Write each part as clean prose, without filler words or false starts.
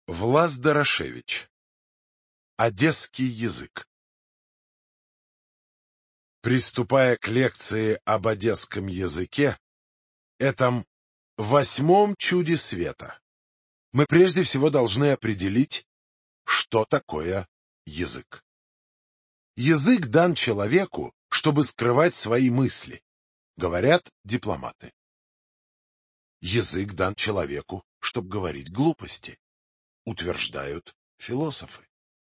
Влас Дорошевич. Одесский язык. Приступая к лекции об одесском языке, этом 8-м чуде света, мы прежде всего должны определить, что такое язык. Язык дан человеку, чтобы скрывать свои мысли, говорят дипломаты. Язык дан человеку, чтобы говорить глупости, утверждают философы.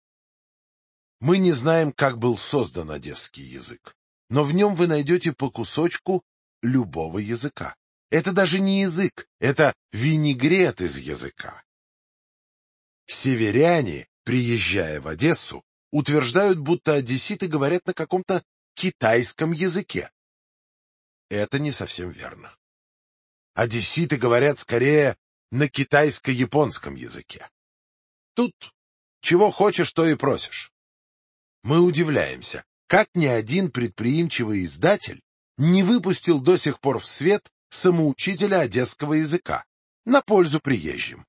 Мы не знаем, как был создан одесский язык, но в нем вы найдете по кусочку любого языка. Это даже не язык, это винегрет из языка. Северяне, приезжая в Одессу, утверждают, будто одесситы говорят на каком-то китайском языке. Это не совсем верно. Одесситы говорят скорее на китайско-японском языке. Тут чего хочешь, то и просишь. Мы удивляемся, как ни один предприимчивый издатель не выпустил до сих пор в свет самоучителя одесского языка на пользу приезжим.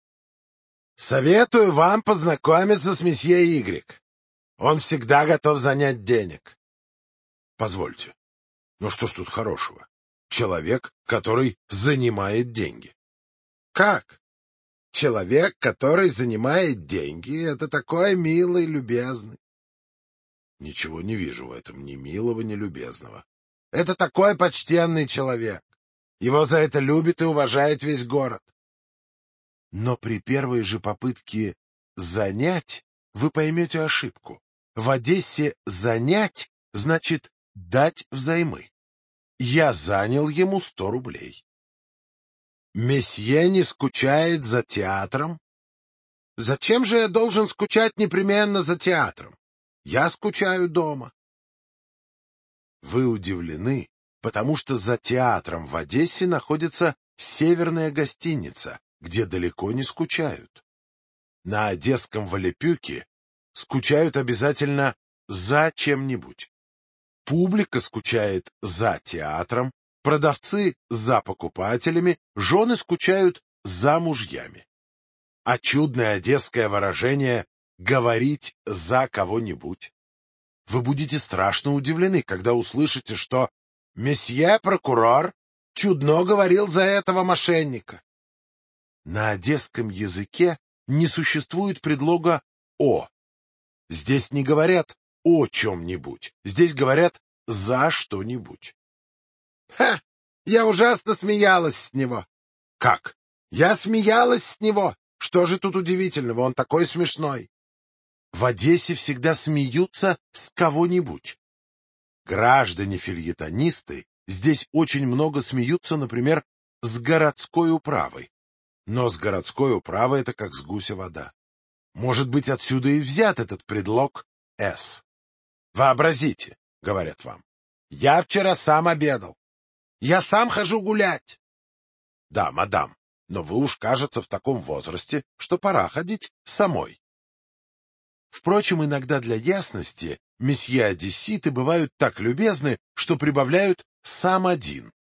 Советую вам познакомиться с месье Игрек. Он всегда готов занять денег. Позвольте, ну что ж тут хорошего? Человек, который занимает деньги. Как? Человек, который занимает деньги, это такой милый, любезный. Ничего не вижу в этом ни милого, ни любезного. Это такой почтенный человек. Его за это любит и уважает весь город. Но при первой же попытке занять вы поймете ошибку. В Одессе занять значит дать взаймы. Я занял ему 100 рублей. Месье не скучает за театром? Зачем же я должен скучать непременно за театром? Я скучаю дома. Вы удивлены, потому что за театром в Одессе находится северная гостиница, где далеко не скучают. На одесском Валепюке скучают обязательно за чем-нибудь. Публика скучает за театром, продавцы за покупателями, жены скучают за мужьями. А чудное одесское выражение «говорить за кого-нибудь». Вы будете страшно удивлены, когда услышите, что месье прокурор чудно говорил за этого мошенника. На одесском языке не существует предлога «о». Здесь не говорят о чем-нибудь, здесь говорят за что-нибудь. Ха! Я ужасно смеялась с него. Как? Я смеялась с него. Что же тут удивительного? Он такой смешной. В Одессе всегда смеются с кого-нибудь. Граждане-фельетонисты здесь очень много смеются, например, с городской управой. Но с городской управой это как с гуся вода. Может быть, отсюда и взят этот предлог «с». Вообразите, говорят вам, я вчера сам обедал. Я сам хожу гулять. Да, мадам, но вы уж, кажется, в таком возрасте, что пора ходить самой. Впрочем, иногда для ясности месье одесситы бывают так любезны, что прибавляют «сам один».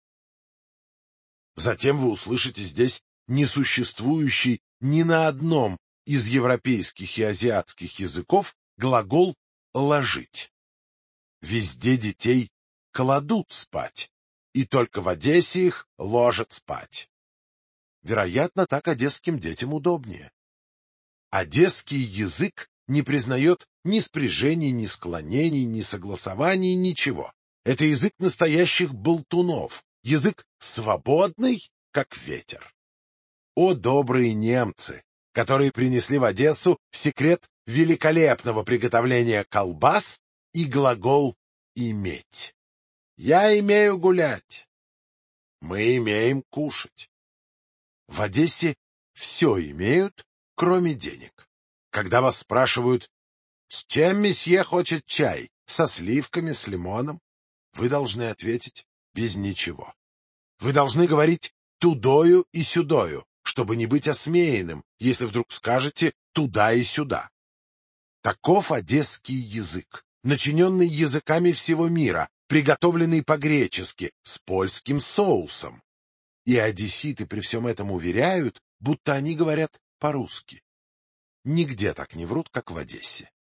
Затем вы услышите здесь несуществующий ни на одном из европейских и азиатских языков глагол «ложить». Везде детей кладут спать, и только в Одессе их ложат спать. Вероятно, так одесским детям удобнее. Одесский язык не признает ни спряжений, ни склонений, ни согласований, ничего. Это язык настоящих болтунов, язык свободный, как ветер. О, добрые немцы, которые принесли в Одессу секрет великолепного приготовления колбас и глагол «иметь». Я имею гулять. Мы имеем кушать. В Одессе все имеют, кроме денег. Когда вас спрашивают, с чем месье хочет чай, со сливками, с лимоном, вы должны ответить без ничего. Вы должны говорить тудою и сюдою, чтобы не быть осмеянным, если вдруг скажете туда и сюда. Таков одесский язык, начиненный языками всего мира, приготовленный по-гречески, с польским соусом. И одесситы при всем этом уверяют, будто они говорят по-русски. Нигде так не врут, как в Одессе.